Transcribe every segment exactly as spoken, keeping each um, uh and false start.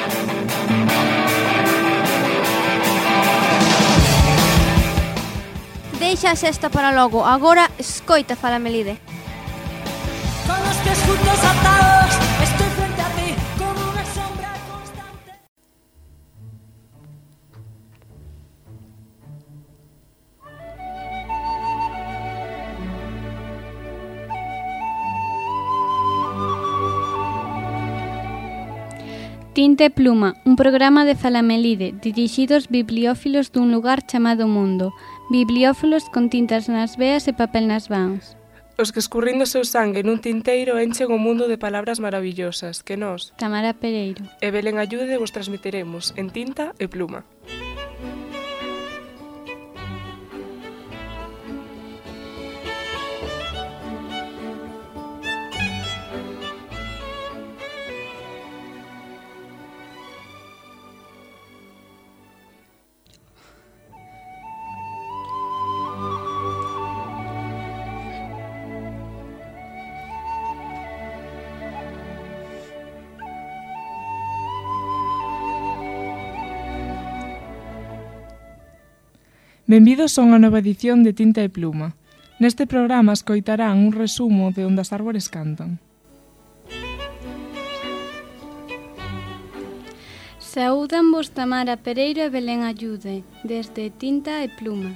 Deixa a sexta para logo, agora escoita Fala Melide. Con los pies juntos atados, estoy frente a ti como una sombra constante. Tinta e Pluma, un programa de Fala Melide dirixido aos bibliófilos dun lugar chamado Mundo. Bibliófilos con tintas nas veas e papel nas mans. Os que escurrindo seu sangue nun tinteiro enchen o mundo de palabras maravillosas que nós, Tamara Pereiro e Belén Ayude, vos transmitiremos en Tinta e Pluma. Benvidos a unha nova edición de Tinta e Pluma. Neste programa escoitarán un resumo de onde as árbores cantan. Saúdan vos Tamara Pereiro e Belén Ayude, desde Tinta e Pluma.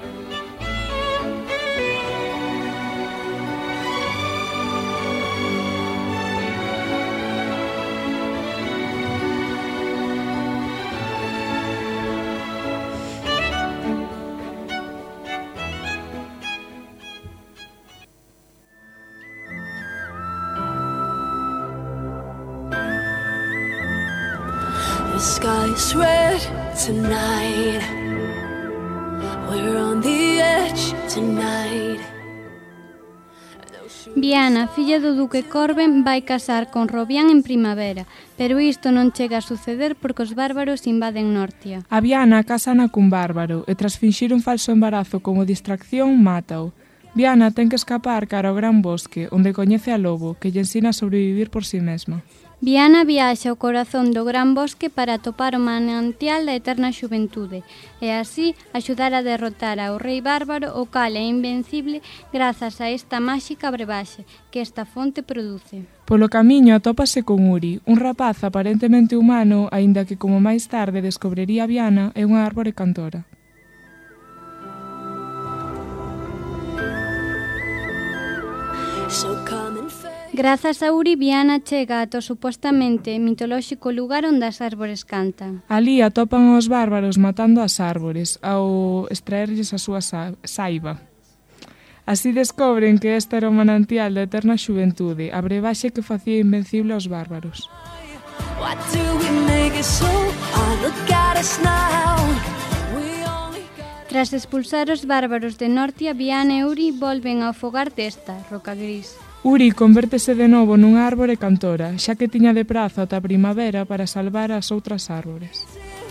The sky's red tonight. We're on the edge tonight. Viana, filla do duque Corben, vai casar con Robián en primavera, pero isto non chega a suceder porque os bárbaros invaden Nortia. A Viana casana cun bárbaro e tras finxir un falso embarazo como distracción, mátao. Viana ten que escapar cara ao gran bosque, onde coñece a lobo, que lle ensina a sobrevivir por si mesma. Viana viaxa ao corazón do gran bosque para atopar o manantial da eterna xuventude e así axudar a derrotar ao rei bárbaro, o cal é invencible grazas a esta máxica brebaxe que esta fonte produce. Polo camiño atópase con Uri, un rapaz aparentemente humano, aínda que como máis tarde descobriría Viana, é unha árbore cantora. So come and face. Grazas a Uri, Viana chega ata o supostamente mitolóxico lugar onde as árbores cantan. Alí atopan os bárbaros matando as árbores, ao extraerlles a súa sa- saiva. Así descobren que este era o manantial da eterna xuventude, a brebaxe que facía invencible aos bárbaros. What do we make it so? Oh, look at us now. We only got... Tras expulsar os bárbaros de Nortia, Viana e Uri volven ao fogar desta, Roca Gris. Uri convértese de novo nunha árbore cantora, xa que tiña de prazo ata a primavera para salvar as outras árbores.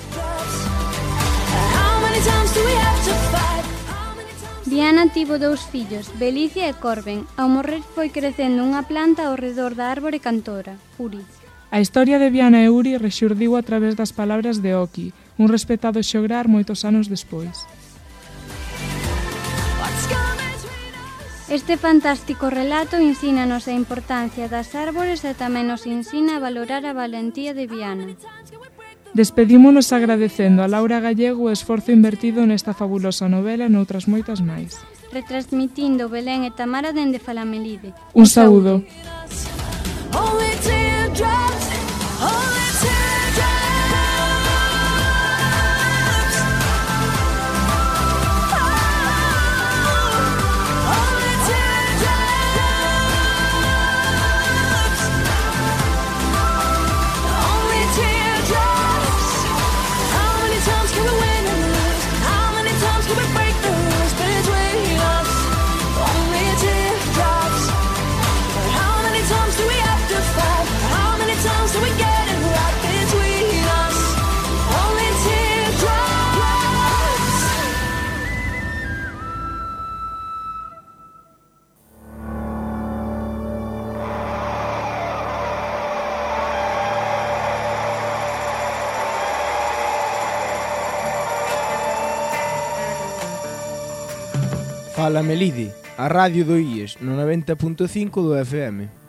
How many times do we have to fight? How many times... Viana tivo dous fillos, Belicia e Corben. Ao morrer foi crecendo unha planta ao redor da árbore cantora, Uri. A historia de Viana e Uri rexurdiu a través das palabras de Oki, un respetado xograr moitos anos despois. What's coming between us? Este fantástico relato ensínanos a importancia das árbores e tamén nos ensina a valorar a valentía de Viana. Despedímonos agradecendo a Laura Gallego o esforzo invertido nesta fabulosa novela e noutras moitas máis. Retransmitindo Belén e Tamara dende Fala Melide. Un saúdo. Only teardrops, only teardrops. Oh, only teardrops. Only teardrops. How many times can we win and lose? How many times can we break the rules between us? Only teardrops. How many times do we have to fight? Fala Melide, a radio do I E S no noventa punto cinco do F M.